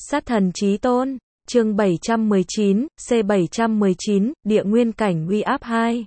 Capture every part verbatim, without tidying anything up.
Sát thần chí tôn, chương bảy trăm mười chín, C bảy trăm mười chín, địa nguyên cảnh uy áp hai.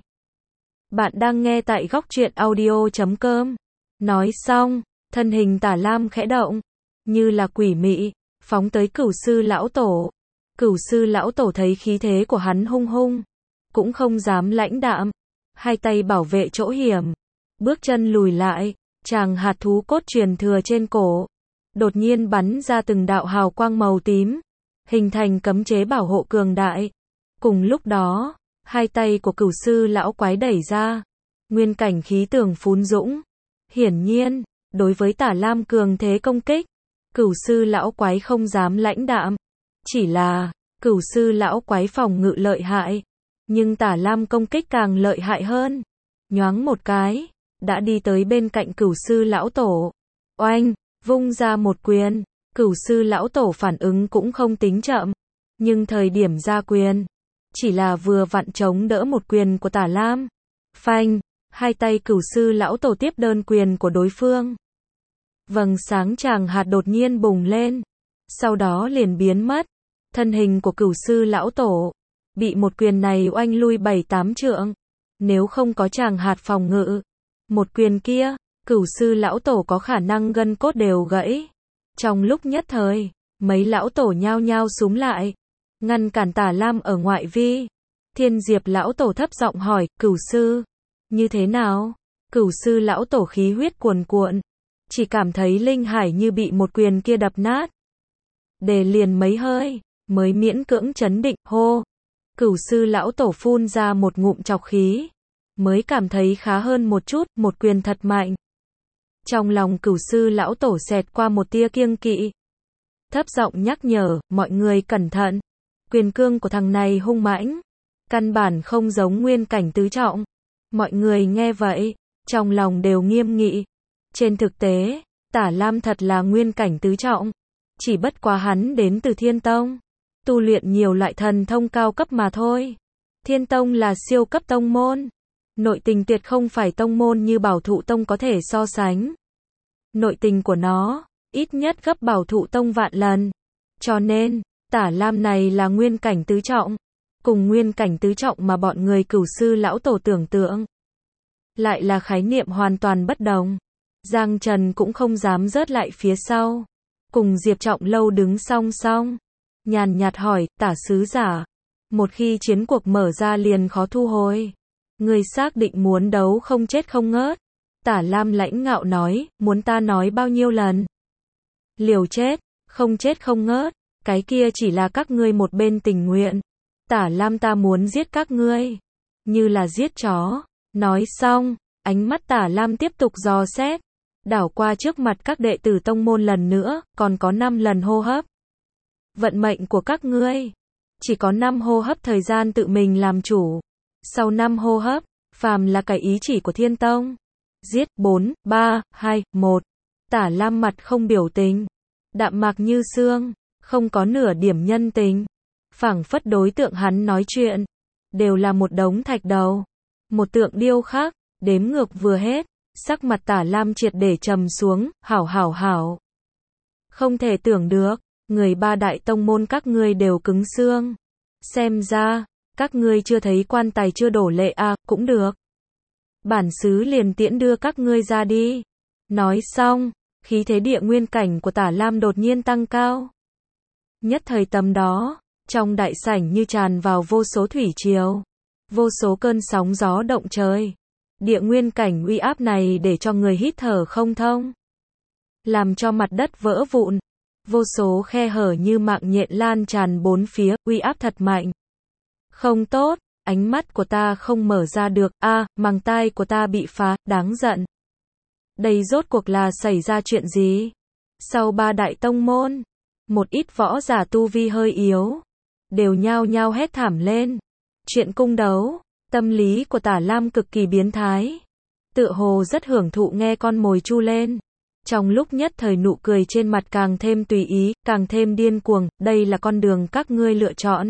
Bạn đang nghe tại góc truyện audio chấm com. Nói xong, thân hình Tả Lam khẽ động, như là quỷ mị, phóng tới Cửu sư lão tổ. Cửu sư lão tổ thấy khí thế của hắn hung hung, cũng không dám lãnh đạm, hai tay bảo vệ chỗ hiểm, bước chân lùi lại, tràng hạt thú cốt truyền thừa trên cổ, đột nhiên bắn ra từng đạo hào quang màu tím, hình thành cấm chế bảo hộ cường đại. Cùng lúc đó, hai tay của Cửu sư lão quái đẩy ra, nguyên cảnh khí tường phún dũng. Hiển nhiên, đối với Tả Lam cường thế công kích, Cửu sư lão quái không dám lãnh đạm. Chỉ là, Cửu sư lão quái phòng ngự lợi hại, nhưng Tả Lam công kích càng lợi hại hơn. Nhoáng một cái, đã đi tới bên cạnh Cửu sư lão tổ. Oanh, vung ra một quyền, Cửu sư lão tổ phản ứng cũng không tính chậm, nhưng thời điểm ra quyền, chỉ là vừa vặn chống đỡ một quyền của Tả Lam. Phanh, hai tay Cửu sư lão tổ tiếp đơn quyền của đối phương. Vầng sáng tràng hạt đột nhiên bùng lên, sau đó liền biến mất. Thân hình của Cửu sư lão tổ bị một quyền này oanh lui bảy tám trượng. Nếu không có tràng hạt phòng ngự, một quyền kia, Cửu sư lão tổ có khả năng gân cốt đều gãy. Trong lúc nhất thời, mấy lão tổ nhao nhao xúm lại, ngăn cản Tả Lam ở ngoại vi. Thiên Diệp lão tổ thấp giọng hỏi, Cửu sư, như thế nào? Cửu sư lão tổ khí huyết cuồn cuộn, chỉ cảm thấy linh hải như bị một quyền kia đập nát. Để liền mấy hơi, mới miễn cưỡng trấn định, hô. Cửu sư lão tổ phun ra một ngụm trọc khí, mới cảm thấy khá hơn một chút, một quyền thật mạnh. Trong lòng Cửu sư lão tổ xẹt qua một tia kiêng kỵ. Thấp giọng nhắc nhở, mọi người cẩn thận. Quyền cương của thằng này hung mãnh, căn bản không giống nguyên cảnh tứ trọng. Mọi người nghe vậy, trong lòng đều nghiêm nghị. Trên thực tế, Tả Lam thật là nguyên cảnh tứ trọng. Chỉ bất quá hắn đến từ Thiên Tông, tu luyện nhiều loại thần thông cao cấp mà thôi. Thiên Tông là siêu cấp tông môn. Nội tình tuyệt không phải tông môn như Bảo Thụ Tông có thể so sánh. Nội tình của nó, ít nhất gấp Bảo Thụ Tông vạn lần. Cho nên, Tả Lam này là nguyên cảnh tứ trọng. Cùng nguyên cảnh tứ trọng mà bọn người Cửu sư lão tổ tưởng tượng, lại là khái niệm hoàn toàn bất đồng. Giang Trần cũng không dám rớt lại phía sau. Cùng Diệp Trọng Lâu đứng song song. Nhàn nhạt hỏi, Tả sứ giả, một khi chiến cuộc mở ra liền khó thu hồi. Người xác định muốn đấu không chết không ngớt. Tả Lam lãnh ngạo nói, muốn ta nói bao nhiêu lần. Liều chết, không chết không ngớt, cái kia chỉ là các ngươi một bên tình nguyện. Tả Lam ta muốn giết các ngươi, như là giết chó. Nói xong, ánh mắt Tả Lam tiếp tục dò xét, đảo qua trước mặt các đệ tử tông môn lần nữa, còn có năm lần hô hấp. Vận mệnh của các ngươi, chỉ có năm hô hấp thời gian tự mình làm chủ. Sau năm hô hấp, phàm là cái ý chỉ của Thiên Tông. Giết, bốn, ba, hai, một. Tả Lam mặt không biểu tình, đạm mạc như xương, không có nửa điểm nhân tình. Phảng phất đối tượng hắn nói chuyện, đều là một đống thạch đầu. Một tượng điêu khắc, đếm ngược vừa hết, sắc mặt Tả Lam triệt để trầm xuống, hảo hảo hảo. Không thể tưởng được, người ba đại tông môn các ngươi đều cứng xương. Xem ra, các ngươi chưa thấy quan tài chưa đổ lệ à, cũng được. Bản xứ liền tiễn đưa các ngươi ra đi. Nói xong, khí thế địa nguyên cảnh của Tả Lam đột nhiên tăng cao. Nhất thời tầm đó, trong đại sảnh như tràn vào vô số thủy triều, vô số cơn sóng gió động trời. Địa nguyên cảnh uy áp này để cho người hít thở không thông, làm cho mặt đất vỡ vụn, vô số khe hở như mạng nhện lan tràn bốn phía, uy áp thật mạnh. Không tốt, ánh mắt của ta không mở ra được, a, à, màng tai của ta bị phá, đáng giận. Đây rốt cuộc là xảy ra chuyện gì? Sau ba đại tông môn, một ít võ giả tu vi hơi yếu, đều nhao nhao hét thảm lên. Chuyện cung đấu, tâm lý của Tả Lam cực kỳ biến thái. Tựa hồ rất hưởng thụ nghe con mồi chu lên. Trong lúc nhất thời nụ cười trên mặt càng thêm tùy ý, càng thêm điên cuồng, đây là con đường các ngươi lựa chọn.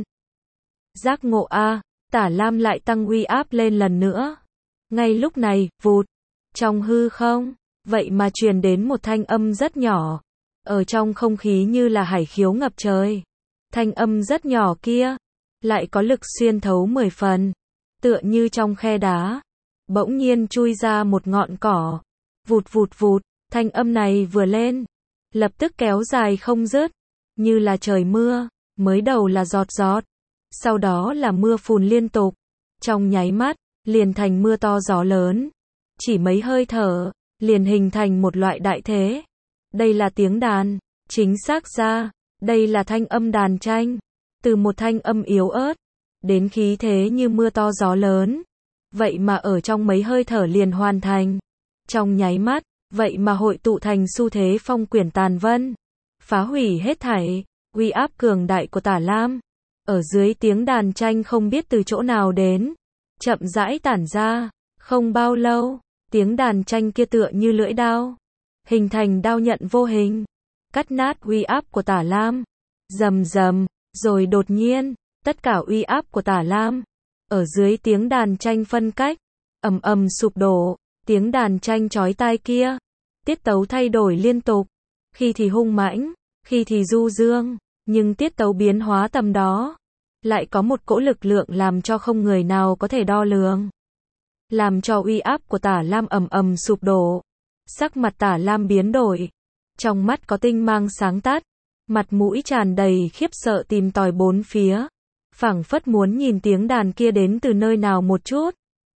Giác ngộ a, Tả Lam lại tăng uy áp lên lần nữa. Ngay lúc này, vụt, trong hư không, vậy mà truyền đến một thanh âm rất nhỏ. ở trong không khí như là hải khiếu ngập trời. Thanh âm rất nhỏ kia, lại có lực xuyên thấu mười phần, tựa như trong khe đá, bỗng nhiên chui ra một ngọn cỏ. Vụt vụt vụt, thanh âm này vừa lên, lập tức kéo dài không dứt, như là trời mưa, mới đầu là giọt giọt, sau đó là mưa phùn liên tục, trong nháy mắt, liền thành mưa to gió lớn, chỉ mấy hơi thở, liền hình thành một loại đại thế. Đây là tiếng đàn, chính xác ra, đây là thanh âm đàn tranh, từ một thanh âm yếu ớt, đến khí thế như mưa to gió lớn, vậy mà ở trong mấy hơi thở liền hoàn thành, trong nháy mắt, vậy mà hội tụ thành xu thế phong quyển tàn vân, phá hủy hết thảy, uy áp cường đại của Tả Lam, ở dưới tiếng đàn tranh không biết từ chỗ nào đến, chậm rãi tản ra, không bao lâu, tiếng đàn tranh kia tựa như lưỡi đao, hình thành đao nhận vô hình, cắt nát uy áp của Tả Lam, rầm rầm, rồi đột nhiên, tất cả uy áp của Tả Lam, ở dưới tiếng đàn tranh phân cách, ầm ầm sụp đổ, tiếng đàn tranh chói tai kia, tiết tấu thay đổi liên tục, khi thì hung mãnh, khi thì du dương, nhưng tiết tấu biến hóa tầm đó, lại có một cỗ lực lượng làm cho không người nào có thể đo lường, làm cho uy áp của Tả Lam ầm ầm sụp đổ, sắc mặt Tả Lam biến đổi, trong mắt có tinh mang sáng tắt, mặt mũi tràn đầy khiếp sợ tìm tòi bốn phía, phảng phất muốn nhìn tiếng đàn kia đến từ nơi nào một chút.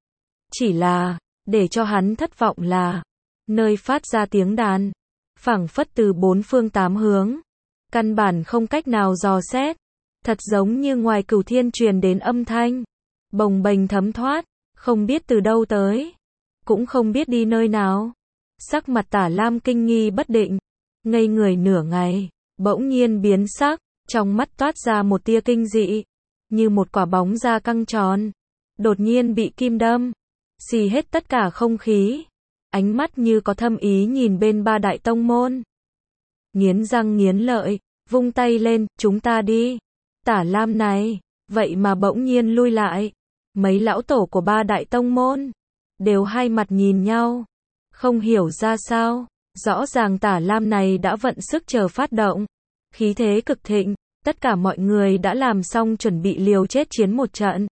Chỉ là, để cho hắn thất vọng là, nơi phát ra tiếng đàn, phảng phất từ bốn phương tám hướng, căn bản không cách nào dò xét, thật giống như ngoài cửu thiên truyền đến âm thanh, bồng bềnh thấm thoát, không biết từ đâu tới, cũng không biết đi nơi nào. Sắc mặt Tả Lam kinh nghi bất định, ngây người nửa ngày, bỗng nhiên biến sắc, trong mắt toát ra một tia kinh dị, như một quả bóng da căng tròn, đột nhiên bị kim đâm, xì hết tất cả không khí, ánh mắt như có thâm ý nhìn bên ba đại tông môn. Nghiến răng nghiến lợi, vung tay lên, chúng ta đi. Tả Lam này, vậy mà bỗng nhiên lui lại. Mấy lão tổ của ba đại tông môn, đều hai mặt nhìn nhau, không hiểu ra sao, rõ ràng Tả Lam này đã vận sức chờ phát động, khí thế cực thịnh, tất cả mọi người đã làm xong chuẩn bị liều chết chiến một trận.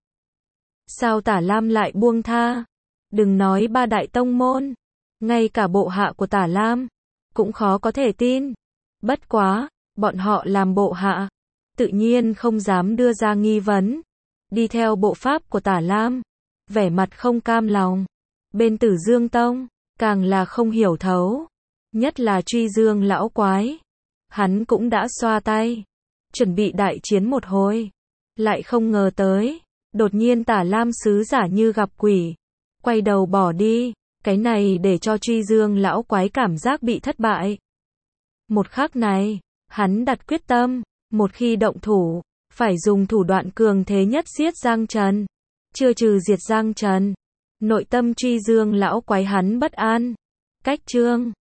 Sao Tả Lam lại buông tha? Đừng nói ba đại tông môn, ngay cả bộ hạ của Tả Lam, cũng khó có thể tin. Bất quá, bọn họ làm bộ hạ, tự nhiên không dám đưa ra nghi vấn. Đi theo bộ pháp của Tả Lam, vẻ mặt không cam lòng. Bên Tử Dương Tông, càng là không hiểu thấu. Nhất là Truy Dương lão quái. Hắn cũng đã xoa tay, chuẩn bị đại chiến một hồi. Lại không ngờ tới, đột nhiên Tả Lam sứ giả như gặp quỷ, quay đầu bỏ đi. Cái này để cho Truy Dương lão quái cảm giác bị thất bại. Một khắc này, hắn đặt quyết tâm, một khi động thủ, phải dùng thủ đoạn cường thế nhất giết Giang Trần. Chưa trừ diệt Giang Trần, nội tâm Truy Dương lão quái hắn bất an. Cách chương